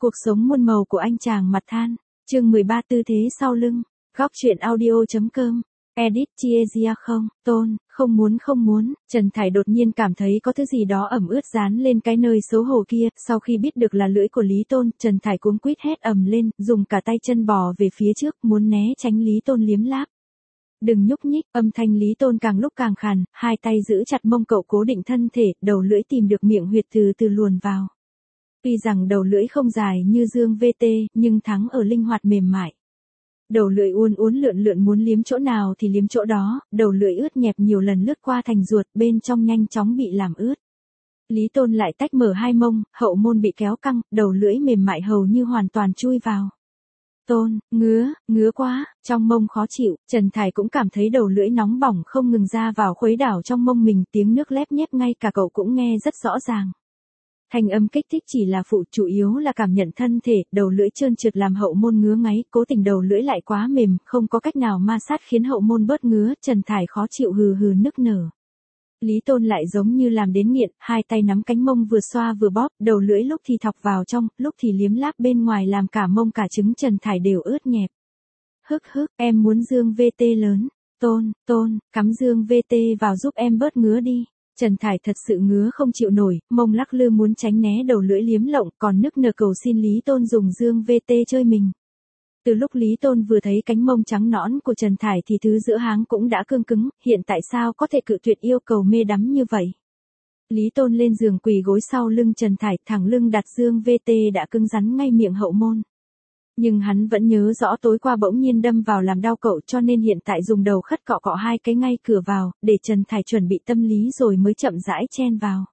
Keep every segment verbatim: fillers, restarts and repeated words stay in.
Cuộc sống muôn màu của anh chàng mặt than. Chương mười ba tư thế sau lưng. Góc truyện audio.com. Edit Chiezia không, Tôn, không muốn không muốn. Trần Thải đột nhiên cảm thấy có thứ gì đó ẩm ướt dán lên cái nơi xấu hổ kia. Sau khi biết được là lưỡi của Lý Tôn, Trần Thải cuống quýt hét ầm lên, dùng cả tay chân bò về phía trước, muốn né tránh Lý Tôn liếm láp. Đừng nhúc nhích, âm thanh Lý Tôn càng lúc càng khàn, hai tay giữ chặt mông cậu cố định thân thể, đầu lưỡi tìm được miệng huyệt từ từ luồn vào. Tuy rằng đầu lưỡi không dài như Dương vê tê, nhưng thắng ở linh hoạt mềm mại. Đầu lưỡi uốn uốn lượn lượn muốn liếm chỗ nào thì liếm chỗ đó, đầu lưỡi ướt nhẹp nhiều lần lướt qua thành ruột, bên trong nhanh chóng bị làm ướt. Lý Tôn lại tách mở hai mông, hậu môn bị kéo căng, đầu lưỡi mềm mại hầu như hoàn toàn chui vào. Tôn, ngứa, ngứa quá, trong mông khó chịu, Trần Thải cũng cảm thấy đầu lưỡi nóng bỏng không ngừng ra vào khuấy đảo trong mông mình, tiếng nước lép nhép ngay cả cậu cũng nghe rất rõ ràng. Thanh âm kích thích chỉ là phụ, chủ yếu là cảm nhận thân thể, đầu lưỡi trơn trượt làm hậu môn ngứa ngáy, cố tình đầu lưỡi lại quá mềm, không có cách nào ma sát khiến hậu môn bớt ngứa, Trần Thải khó chịu hừ hừ nức nở. Lý Tôn lại giống như làm đến nghiện, hai tay nắm cánh mông vừa xoa vừa bóp, đầu lưỡi lúc thì thọc vào trong, lúc thì liếm láp bên ngoài làm cả mông cả trứng Trần Thải đều ướt nhẹp. Hức hức, em muốn Dương vê tê lớn. Tôn, Tôn, cắm Dương vê tê vào giúp em bớt ngứa đi. Trần Thải thật sự ngứa không chịu nổi, mông lắc lư muốn tránh né đầu lưỡi liếm lộng, còn nức nở cầu xin Lý Tôn dùng Dương vê tê chơi mình. Từ lúc Lý Tôn vừa thấy cánh mông trắng nõn của Trần Thải thì thứ giữa háng cũng đã cương cứng, hiện tại sao có thể cự tuyệt yêu cầu mê đắm như vậy. Lý Tôn lên giường quỳ gối sau lưng Trần Thải, thẳng lưng đặt Dương vê tê đã cứng rắn ngay miệng hậu môn. Nhưng hắn vẫn nhớ rõ tối qua bỗng nhiên đâm vào làm đau cậu cho nên hiện tại dùng đầu khất cọ cọ hai cái ngay cửa vào, để Trần Thải chuẩn bị tâm lý rồi mới chậm rãi chen vào.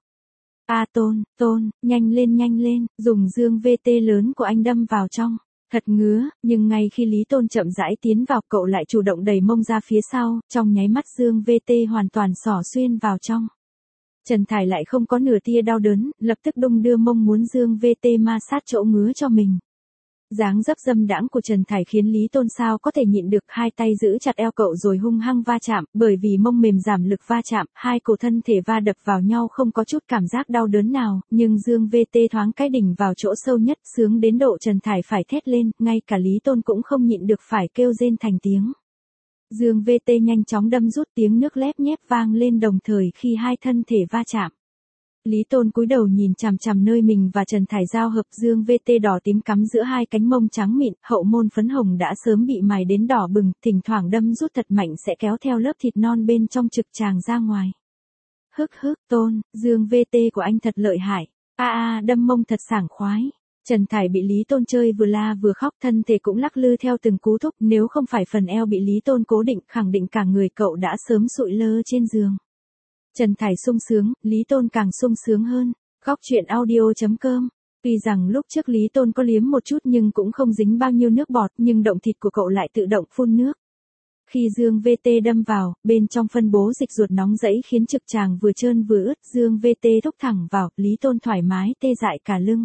A Tôn, Tôn, nhanh lên nhanh lên, dùng Dương vê tê lớn của anh đâm vào trong. Thật ngứa, nhưng ngay khi Lý Tôn chậm rãi tiến vào cậu lại chủ động đẩy mông ra phía sau, trong nháy mắt Dương vê tê hoàn toàn xỏ xuyên vào trong. Trần Thải lại không có nửa tia đau đớn, lập tức đung đưa mông muốn Dương vê tê ma sát chỗ ngứa cho mình. Dáng dấp dâm đãng của Trần Thải khiến Lý Tôn sao có thể nhịn được, hai tay giữ chặt eo cậu rồi hung hăng va chạm, bởi vì mông mềm giảm lực va chạm, hai cổ thân thể va đập vào nhau không có chút cảm giác đau đớn nào, nhưng Dương vê tê thoáng cái đỉnh vào chỗ sâu nhất, sướng đến độ Trần Thải phải thét lên, ngay cả Lý Tôn cũng không nhịn được phải kêu rên thành tiếng. Dương vê tê nhanh chóng đâm rút, tiếng nước lép nhép vang lên đồng thời khi hai thân thể va chạm. Lý Tôn cúi đầu nhìn chằm chằm nơi mình và Trần Thải giao hợp, Dương vê tê đỏ tím cắm giữa hai cánh mông trắng mịn, hậu môn phấn hồng đã sớm bị mài đến đỏ bừng, thỉnh thoảng đâm rút thật mạnh sẽ kéo theo lớp thịt non bên trong trực tràng ra ngoài. Hức hức, Tôn, Dương vê tê của anh thật lợi hại. A a, đâm mông thật sảng khoái. Trần Thải bị Lý Tôn chơi vừa la vừa khóc, thân thể cũng lắc lư theo từng cú thúc, nếu không phải phần eo bị Lý Tôn cố định, khẳng định cả người cậu đã sớm sụi lơ trên giường. Trần Thải sung sướng, Lý Tôn càng sung sướng hơn. Góc truyện audio.com. Tuy rằng lúc trước Lý Tôn có liếm một chút nhưng cũng không dính bao nhiêu nước bọt, nhưng động thịt của cậu lại tự động phun nước. Khi Dương vê tê đâm vào, bên trong phân bố dịch ruột nóng rẫy khiến trực tràng vừa trơn vừa ướt, Dương vê tê thúc thẳng vào, Lý Tôn thoải mái tê dại cả lưng.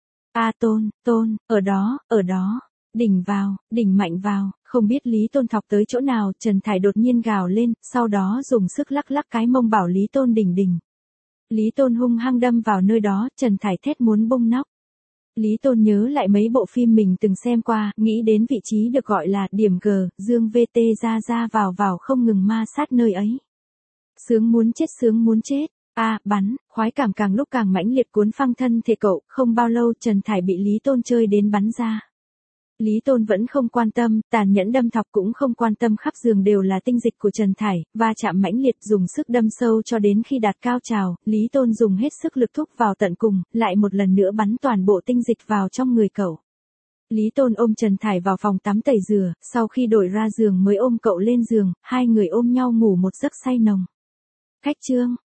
A Tôn, Tôn, ở đó, ở đó. Đỉnh vào, đỉnh mạnh vào, không biết Lý Tôn thọc tới chỗ nào, Trần Thải đột nhiên gào lên, sau đó dùng sức lắc lắc cái mông bảo Lý Tôn đỉnh đỉnh. Lý Tôn hung hăng đâm vào nơi đó, Trần Thải thét muốn bung nóc. Lý Tôn nhớ lại mấy bộ phim mình từng xem qua, nghĩ đến vị trí được gọi là điểm G, Dương vê tê ra ra vào vào không ngừng ma sát nơi ấy. Sướng muốn chết sướng muốn chết. A, à, bắn, khoái cảm càng lúc càng mãnh liệt cuốn phăng thân thể cậu, không bao lâu Trần Thải bị Lý Tôn chơi đến bắn ra. Lý Tôn vẫn không quan tâm, tàn nhẫn đâm thọc cũng không quan tâm, khắp giường đều là tinh dịch của Trần Thải, va chạm mãnh liệt dùng sức đâm sâu cho đến khi đạt cao trào, Lý Tôn dùng hết sức lực thúc vào tận cùng, lại một lần nữa bắn toàn bộ tinh dịch vào trong người cậu. Lý Tôn ôm Trần Thải vào phòng tắm tẩy rửa, sau khi đổi ra giường mới ôm cậu lên giường, hai người ôm nhau ngủ một giấc say nồng. Khách trương,